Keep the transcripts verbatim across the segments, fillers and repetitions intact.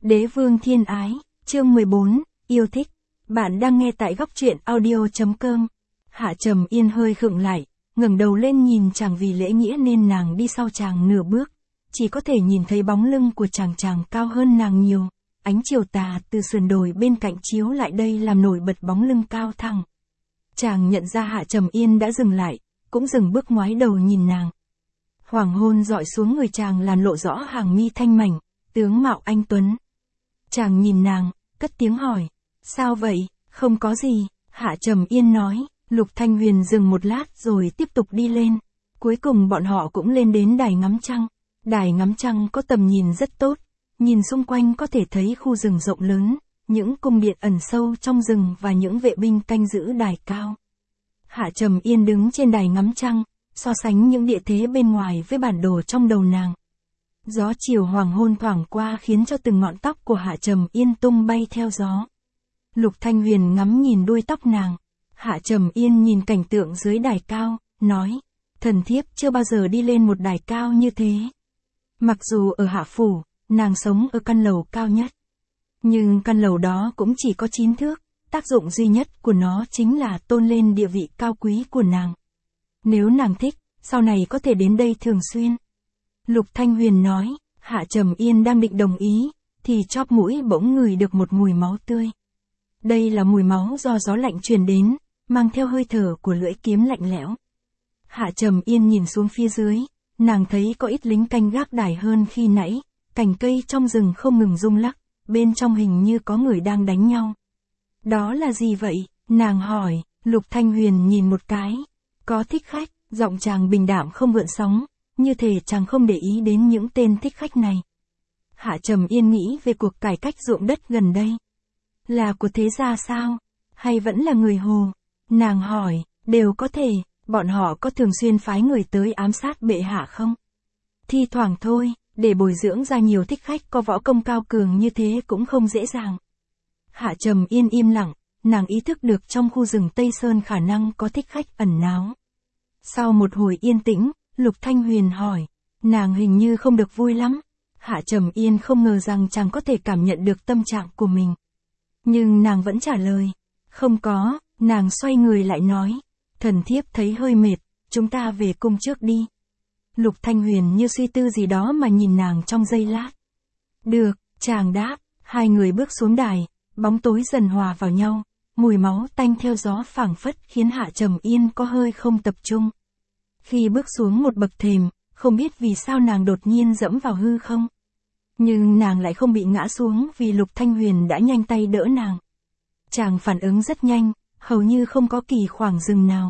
Đế vương thiên ái, chương mười bốn, yêu thích. Bạn đang nghe tại góc truyện audio chấm com. Hạ Trầm Yên hơi khựng lại, ngẩng đầu lên nhìn chàng, vì lễ nghĩa nên nàng đi sau chàng nửa bước, chỉ có thể nhìn thấy bóng lưng của chàng chàng cao hơn nàng nhiều. Ánh chiều tà từ sườn đồi bên cạnh chiếu lại đây làm nổi bật bóng lưng cao thẳng. Chàng nhận ra Hạ Trầm Yên đã dừng lại, cũng dừng bước ngoái đầu nhìn nàng. Hoàng hôn dọi xuống người chàng làm lộ rõ hàng mi thanh mảnh, tướng mạo anh tuấn. Chàng nhìn nàng, cất tiếng hỏi, sao vậy? Không có gì, Hạ Trầm Yên nói. Lục Thanh Huyền dừng một lát rồi tiếp tục đi lên. Cuối cùng bọn họ cũng lên đến đài ngắm trăng. Đài ngắm trăng có tầm nhìn rất tốt, nhìn xung quanh có thể thấy khu rừng rộng lớn, những cung điện ẩn sâu trong rừng và những vệ binh canh giữ đài cao. Hạ Trầm Yên đứng trên đài ngắm trăng, so sánh những địa thế bên ngoài với bản đồ trong đầu nàng. Gió chiều hoàng hôn thoảng qua khiến cho từng ngọn tóc của Hạ Trầm Yên tung bay theo gió. Lục Thanh Huyền ngắm nhìn đuôi tóc nàng. Hạ Trầm Yên nhìn cảnh tượng dưới đài cao, nói, thần thiếp chưa bao giờ đi lên một đài cao như thế. Mặc dù ở Hạ Phủ, nàng sống ở căn lầu cao nhất. Nhưng căn lầu đó cũng chỉ có chín thước, tác dụng duy nhất của nó chính là tôn lên địa vị cao quý của nàng. Nếu nàng thích, sau này có thể đến đây thường xuyên. Lục Thanh Huyền nói. Hạ Trầm Yên đang định đồng ý, thì chóp mũi bỗng ngửi được một mùi máu tươi. Đây là mùi máu do gió lạnh truyền đến, mang theo hơi thở của lưỡi kiếm lạnh lẽo. Hạ Trầm Yên nhìn xuống phía dưới, nàng thấy có ít lính canh gác đài hơn khi nãy, cành cây trong rừng không ngừng rung lắc, bên trong hình như có người đang đánh nhau. Đó là gì vậy? Nàng hỏi. Lục Thanh Huyền nhìn một cái, có thích khách, giọng chàng bình đạm không gợn sóng, như thể chàng không để ý đến những tên thích khách này. Hạ Trầm Yên nghĩ về cuộc cải cách ruộng đất gần đây. Là của thế gia sao? Hay vẫn là người Hồ? Nàng hỏi. Đều có thể. Bọn họ có thường xuyên phái người tới ám sát bệ hạ không? Thi thoảng thôi, để bồi dưỡng ra nhiều thích khách có võ công cao cường như thế cũng không dễ dàng. Hạ Trầm Yên im lặng, nàng ý thức được trong khu rừng Tây Sơn khả năng có thích khách ẩn náu. Sau một hồi yên tĩnh, Lục Thanh Huyền hỏi, nàng hình như không được vui lắm. Hạ Trầm Yên không ngờ rằng chàng có thể cảm nhận được tâm trạng của mình. Nhưng nàng vẫn trả lời, không có. Nàng xoay người lại nói, thần thiếp thấy hơi mệt, chúng ta về cung trước đi. Lục Thanh Huyền như suy tư gì đó mà nhìn nàng trong giây lát. Được, chàng đáp. Hai người bước xuống đài, bóng tối dần hòa vào nhau, mùi máu tanh theo gió phảng phất khiến Hạ Trầm Yên có hơi không tập trung. Khi bước xuống một bậc thềm, không biết vì sao nàng đột nhiên dẫm vào hư không. Nhưng nàng lại không bị ngã xuống vì Lục Thanh Huyền đã nhanh tay đỡ nàng. Chàng phản ứng rất nhanh, hầu như không có kỳ khoảng dừng nào.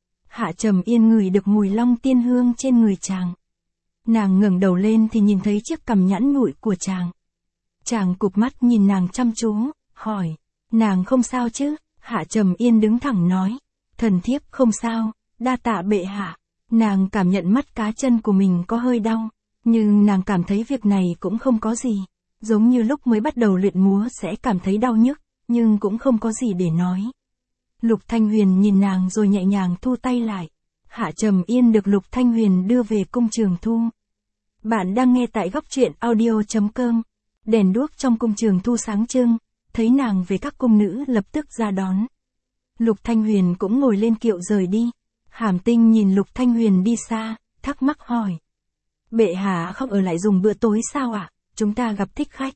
Hạ Trầm Yên ngửi được mùi long tiên hương trên người chàng. Nàng ngẩng đầu lên thì nhìn thấy chiếc cằm nhẵn nhụi của chàng. Chàng cụp mắt nhìn nàng chăm chú, hỏi, nàng không sao chứ? Hạ Trầm Yên đứng thẳng nói, thần thiếp không sao, đa tạ bệ hạ. Nàng cảm nhận mắt cá chân của mình có hơi đau, nhưng nàng cảm thấy việc này cũng không có gì. Giống như lúc mới bắt đầu luyện múa sẽ cảm thấy đau nhức, nhưng cũng không có gì để nói. Lục Thanh Huyền nhìn nàng rồi nhẹ nhàng thu tay lại. Hạ Trầm Yên được Lục Thanh Huyền đưa về cung Trường Thu. Bạn đang nghe tại góc truyện audio chấm com. Đèn đuốc trong cung Trường Thu sáng trưng, thấy nàng về các cung nữ lập tức ra đón. Lục Thanh Huyền cũng ngồi lên kiệu rời đi. Hàm Tinh nhìn Lục Thanh Huyền đi xa, thắc mắc hỏi. Bệ hạ không ở lại dùng bữa tối sao ạ? À? Chúng ta gặp thích khách.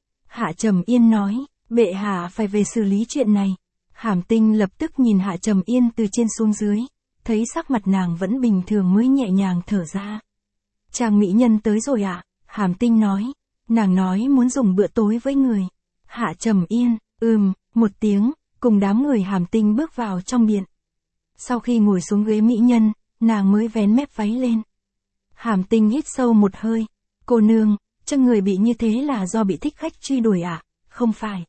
Hạ Trầm Yên nói, bệ hạ phải về xử lý chuyện này. Hàm Tinh lập tức nhìn Hạ Trầm Yên từ trên xuống dưới, thấy sắc mặt nàng vẫn bình thường mới nhẹ nhàng thở ra. Chàng mỹ nhân tới rồi ạ, à? Hàm Tinh nói. Nàng nói muốn dùng bữa tối với người. Hạ Trầm Yên, ừm, một tiếng, cùng đám người Hàm Tinh bước vào trong điện. Sau khi ngồi xuống ghế mỹ nhân, nàng mới vén mép váy lên. Hàm Tinh hít sâu một hơi. Cô nương, chân người bị như thế là do bị thích khách truy đuổi ạ? À? Không phải.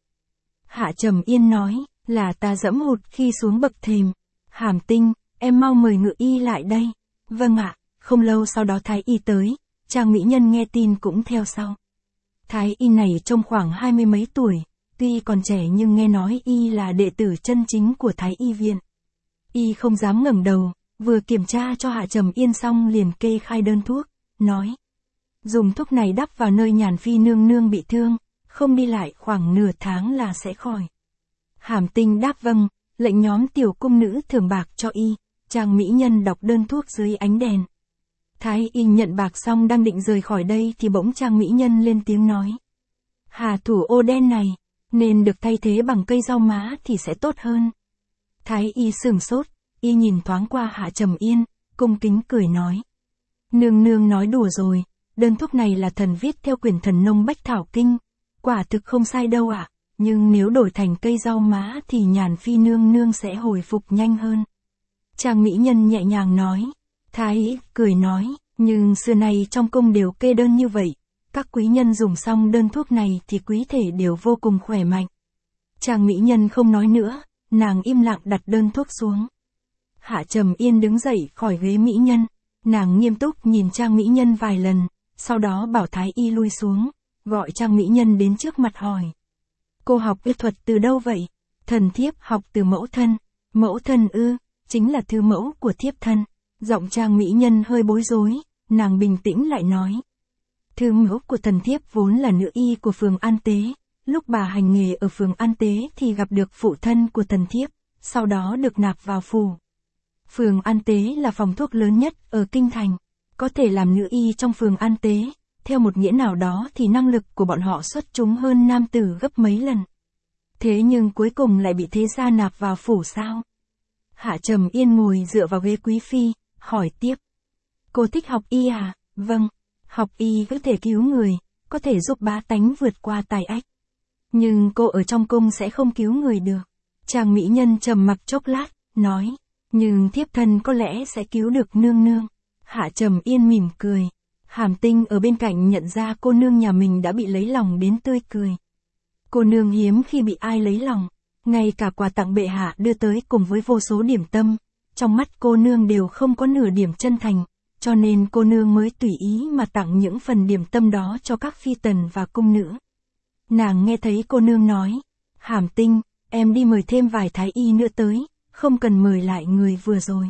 Hạ Trầm Yên nói, là ta dẫm hụt khi xuống bậc thềm. Hàm Tinh, em mau mời ngự y lại đây. Vâng ạ. Không lâu sau đó thái y tới, chàng mỹ nhân nghe tin cũng theo sau. Thái y này trông khoảng hai mươi mấy tuổi, tuy còn trẻ nhưng nghe nói y là đệ tử chân chính của Thái y viện. Y không dám ngẩng đầu, vừa kiểm tra cho Hạ Trầm Yên xong liền kê khai đơn thuốc, nói. Dùng thuốc này đắp vào nơi Nhàn Phi nương nương bị thương, không đi lại khoảng nửa tháng là sẽ khỏi. Hàm Tinh đáp vâng, lệnh nhóm tiểu cung nữ thưởng bạc cho y. Chàng mỹ nhân đọc đơn thuốc dưới ánh đèn. Thái y nhận bạc xong đang định rời khỏi đây thì bỗng chàng mỹ nhân lên tiếng nói. Hà thủ ô đen này, nên được thay thế bằng cây rau má thì sẽ tốt hơn. Thái y sửng sốt, y nhìn thoáng qua Hạ Trầm Yên, cung kính cười nói. Nương nương nói đùa rồi, đơn thuốc này là thần viết theo quyển Thần Nông Bách Thảo Kinh, quả thực không sai đâu ạ, à, nhưng nếu đổi thành cây rau má thì Nhàn Phi nương nương sẽ hồi phục nhanh hơn. Chàng mỹ nhân nhẹ nhàng nói. Thái y cười nói, nhưng xưa nay trong cung đều kê đơn như vậy, các quý nhân dùng xong đơn thuốc này thì quý thể đều vô cùng khỏe mạnh. Chàng mỹ nhân không nói nữa, nàng im lặng đặt đơn thuốc xuống. Hạ Trầm Yên đứng dậy khỏi ghế mỹ nhân, nàng nghiêm túc nhìn Trang mỹ nhân vài lần, sau đó bảo Thái y lui xuống, gọi Trang mỹ nhân đến trước mặt hỏi. Cô học y thuật từ đâu vậy? Thần thiếp học từ mẫu thân. Mẫu thân ư, chính là thư mẫu của thiếp thân. Giọng Trang mỹ nhân hơi bối rối, nàng bình tĩnh lại nói. Thư mẫu của thần thiếp vốn là nữ y của phường An Tế, lúc bà hành nghề ở phường An Tế thì gặp được phụ thân của thần thiếp, sau đó được nạp vào phủ. Phường An Tế là phòng thuốc lớn nhất ở Kinh Thành, có thể làm nữ y trong phường An Tế, theo một nghĩa nào đó thì năng lực của bọn họ xuất chúng hơn nam tử gấp mấy lần. Thế nhưng cuối cùng lại bị thế gia nạp vào phủ sao? Hạ Trầm Yên ngồi dựa vào ghế quý phi, hỏi tiếp. Cô thích học y à? Vâng, học y có thể cứu người, có thể giúp bá tánh vượt qua tai ách. Nhưng cô ở trong cung sẽ không cứu người được. Chàng mỹ nhân trầm mặc chốc lát, nói. Nhưng thiếp thân có lẽ sẽ cứu được nương nương. Hạ Trầm Yên mỉm cười. Hàm Tinh ở bên cạnh nhận ra cô nương nhà mình đã bị lấy lòng đến tươi cười. Cô nương hiếm khi bị ai lấy lòng. Ngay cả quà tặng bệ hạ đưa tới cùng với vô số điểm tâm, trong mắt cô nương đều không có nửa điểm chân thành, cho nên cô nương mới tùy ý mà tặng những phần điểm tâm đó cho các phi tần và cung nữ. Nàng nghe thấy cô nương nói, Hàm Tinh, em đi mời thêm vài thái y nữa tới, không cần mời lại người vừa rồi.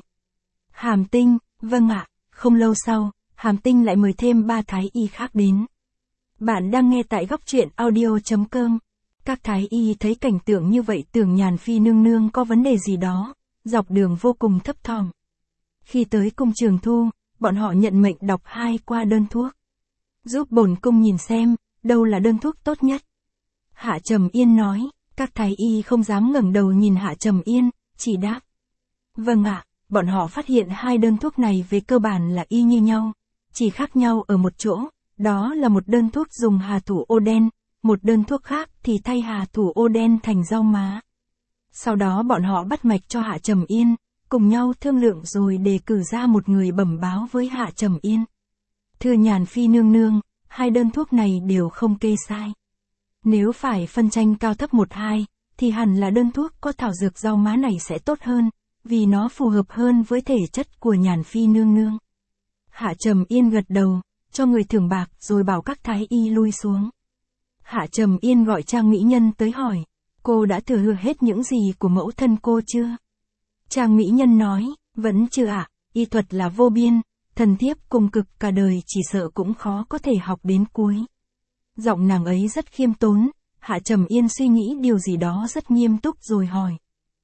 Hàm Tinh, vâng ạ, không lâu sau, Hàm Tinh lại mời thêm ba thái y khác đến. Bạn đang nghe tại góc truyện audio chấm com. Các thái y thấy cảnh tượng như vậy tưởng Nhàn Phi nương nương có vấn đề gì đó, dọc đường vô cùng thấp thỏm. Khi tới cung Trường Thu, bọn họ nhận mệnh đọc hai qua đơn thuốc. Giúp bổn cung nhìn xem, đâu là đơn thuốc tốt nhất. Hạ Trầm Yên nói, các thái y không dám ngẩng đầu nhìn Hạ Trầm Yên, chỉ đáp. Vâng ạ, bọn họ phát hiện hai đơn thuốc này về cơ bản là y như nhau, chỉ khác nhau ở một chỗ, đó là một đơn thuốc dùng hà thủ ô đen, một đơn thuốc khác thì thay hà thủ ô đen thành rau má. Sau đó bọn họ bắt mạch cho Hạ Trầm Yên, cùng nhau thương lượng rồi đề cử ra một người bẩm báo với Hạ Trầm Yên. Thưa Nhàn Phi nương nương, hai đơn thuốc này đều không kê sai. Nếu phải phân tranh cao thấp một hai, thì hẳn là đơn thuốc có thảo dược rau má này sẽ tốt hơn, vì nó phù hợp hơn với thể chất của Nhàn Phi nương nương. Hạ Trầm Yên gật đầu, cho người thưởng bạc rồi bảo các thái y lui xuống. Hạ Trầm Yên gọi Trang mỹ nhân tới hỏi, cô đã thừa hứa hết những gì của mẫu thân cô chưa? Trang mỹ nhân nói, vẫn chưa ạ, à, y thuật là vô biên, thần thiếp cùng cực cả đời chỉ sợ cũng khó có thể học đến cuối. Giọng nàng ấy rất khiêm tốn, Hạ Trầm Yên suy nghĩ điều gì đó rất nghiêm túc rồi hỏi.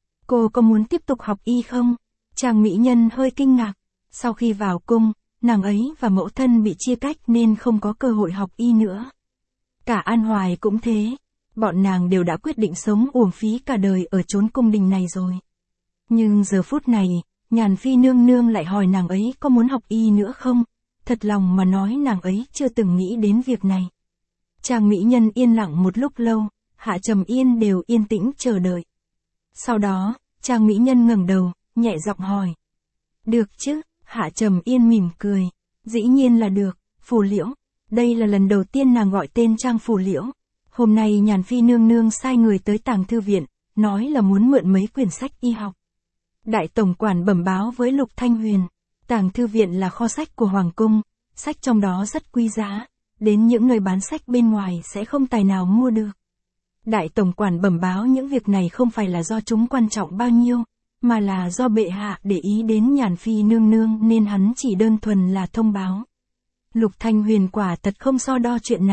Cô có muốn tiếp tục học y không? Trang mỹ nhân hơi kinh ngạc, sau khi vào cung, nàng ấy và mẫu thân bị chia cách nên không có cơ hội học y nữa. Cả An Hoài cũng thế, bọn nàng đều đã quyết định sống uổng phí cả đời ở chốn cung đình này rồi. Nhưng giờ phút này, Nhàn Phi nương nương lại hỏi nàng ấy có muốn học y nữa không? Thật lòng mà nói nàng ấy chưa từng nghĩ đến việc này. Trang mỹ nhân yên lặng một lúc lâu, Hạ Trầm Yên đều yên tĩnh chờ đợi. Sau đó, Trang mỹ nhân ngẩng đầu, nhẹ giọng hỏi. Được chứ? Hạ Trầm Yên mỉm cười. Dĩ nhiên là được, Phù Liễu. Đây là lần đầu tiên nàng gọi tên Trang Phù Liễu. Hôm nay Nhàn Phi nương nương sai người tới tàng thư viện, nói là muốn mượn mấy quyển sách y học. Đại tổng quản bẩm báo với Lục Thanh Huyền, tàng thư viện là kho sách của Hoàng cung, sách trong đó rất quý giá, đến những nơi bán sách bên ngoài sẽ không tài nào mua được. Đại tổng quản bẩm báo những việc này không phải là do chúng quan trọng bao nhiêu, mà là do bệ hạ để ý đến Nhàn Phi nương nương nên hắn chỉ đơn thuần là thông báo. Lục Thanh Huyền quả thật không so đo chuyện này,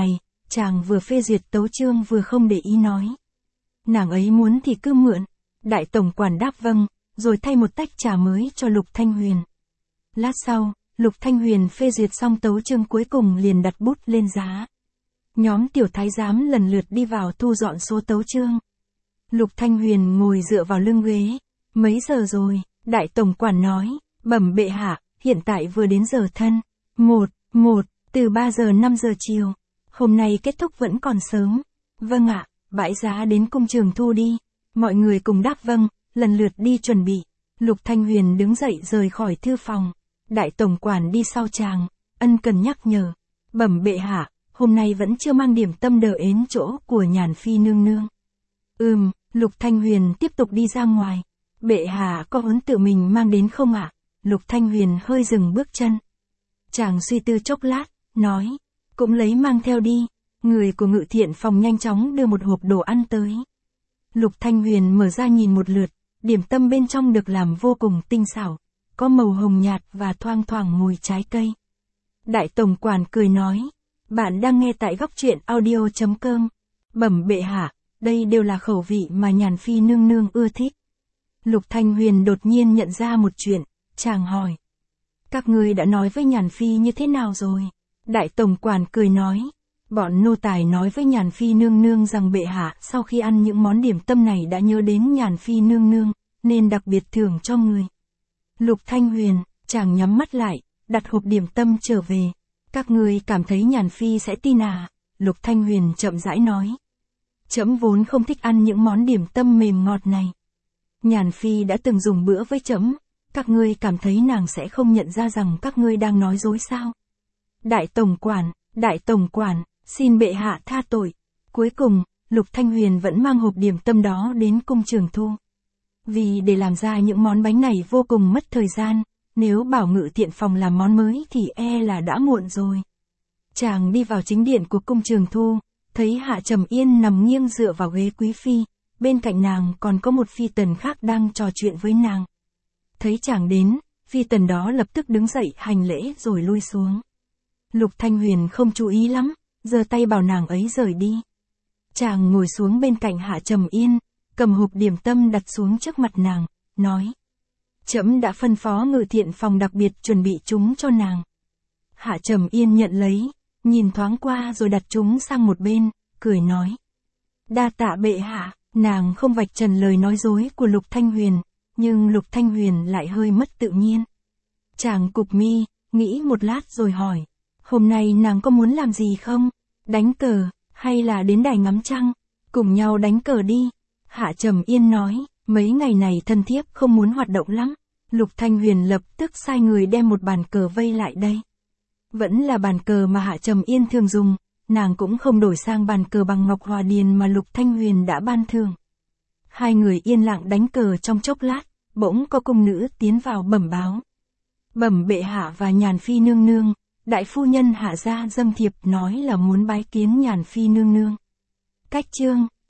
chàng vừa phê duyệt tấu chương vừa không để ý nói. Nàng ấy muốn thì cứ mượn. Đại tổng quản đáp vâng, rồi thay một tách trà mới cho Lục Thanh Huyền. Lát sau, Lục Thanh Huyền phê duyệt xong tấu chương cuối cùng liền đặt bút lên giá. Nhóm tiểu thái giám lần lượt đi vào thu dọn số tấu chương. Lục Thanh Huyền ngồi dựa vào lưng ghế. Mấy giờ rồi? Đại tổng quản nói. Bẩm bệ hạ, hiện tại vừa đến giờ thân. Một, một, từ ba giờ năm giờ chiều. Hôm nay kết thúc vẫn còn sớm. Vâng ạ, bãi giá đến cung Trường Thu đi. Mọi người cùng đáp vâng, lần lượt đi chuẩn bị. Lục Thanh Huyền đứng dậy rời khỏi thư phòng. Đại tổng quản đi sau chàng, ân cần nhắc nhở. Bẩm bệ hạ, hôm nay vẫn chưa mang điểm tâm đỡ ến chỗ của Nhàn Phi nương nương. Ừm, Lục Thanh Huyền tiếp tục đi ra ngoài. Bệ hạ có muốn tự mình mang đến không ạ? Lục Thanh Huyền hơi dừng bước chân. Chàng suy tư chốc lát, nói. Cũng lấy mang theo đi. Người của ngự thiện phòng nhanh chóng đưa một hộp đồ ăn tới. Lục Thanh Huyền mở ra nhìn một lượt, điểm tâm bên trong được làm vô cùng tinh xảo, có màu hồng nhạt và thoang thoảng mùi trái cây. Đại tổng quản cười nói, bạn đang nghe tại góc truyện audio chấm com. Bẩm bệ hạ, đây đều là khẩu vị mà Nhàn Phi nương nương ưa thích. Lục Thanh Huyền đột nhiên nhận ra một chuyện, chàng hỏi. Các ngươi đã nói với Nhàn Phi như thế nào rồi? Đại tổng quản cười nói. Bọn nô tài nói với Nhàn Phi nương nương rằng bệ hạ sau khi ăn những món điểm tâm này đã nhớ đến Nhàn Phi nương nương, nên đặc biệt thưởng cho người. Lục Thanh Huyền, chàng nhắm mắt lại, đặt hộp điểm tâm trở về. Các ngươi cảm thấy Nhàn Phi sẽ tin à? Lục Thanh Huyền chậm rãi nói. Trẫm vốn không thích ăn những món điểm tâm mềm ngọt này. Nhàn Phi đã từng dùng bữa với trẫm, các ngươi cảm thấy nàng sẽ không nhận ra rằng các ngươi đang nói dối sao? Đại tổng quản, đại tổng quản, xin bệ hạ tha tội. Cuối cùng, Lục Thanh Huyền vẫn mang hộp điểm tâm đó đến cung Trường Thu. Vì để làm ra những món bánh này vô cùng mất thời gian, nếu bảo ngự thiện phòng làm món mới thì e là đã muộn rồi. Chàng đi vào chính điện của cung Trường Thu, thấy Hạ Trầm Yên nằm nghiêng dựa vào ghế quý phi, bên cạnh nàng còn có một phi tần khác đang trò chuyện với nàng. Thấy chàng đến, phi tần đó lập tức đứng dậy hành lễ rồi lui xuống. Lục Thanh Huyền không chú ý lắm, giơ tay bảo nàng ấy rời đi. Chàng ngồi xuống bên cạnh Hạ Trầm Yên, cầm hộp điểm tâm đặt xuống trước mặt nàng, nói. Trẫm đã phân phó ngự thiện phòng đặc biệt chuẩn bị chúng cho nàng. Hạ Trầm Yên nhận lấy, nhìn thoáng qua rồi đặt chúng sang một bên, cười nói. Đa tạ bệ hạ, nàng không vạch trần lời nói dối của Lục Thanh Huyền, nhưng Lục Thanh Huyền lại hơi mất tự nhiên. Chàng cụp mi, nghĩ một lát rồi hỏi. Hôm nay nàng có muốn làm gì không? Đánh cờ, hay là đến đài ngắm trăng? Cùng nhau đánh cờ đi. Hạ Trầm Yên nói, mấy ngày này thân thiếp không muốn hoạt động lắm. Lục Thanh Huyền lập tức sai người đem một bàn cờ vây lại đây. Vẫn là bàn cờ mà Hạ Trầm Yên thường dùng, nàng cũng không đổi sang bàn cờ bằng ngọc hòa điền mà Lục Thanh Huyền đã ban thưởng. Hai người yên lặng đánh cờ trong chốc lát, bỗng có cung nữ tiến vào bẩm báo. Bẩm bệ hạ và Nhàn Phi nương nương, đại phu nhân Hạ gia dâng thiệp nói là muốn bái kiến Nhàn Phi nương nương. Cách chương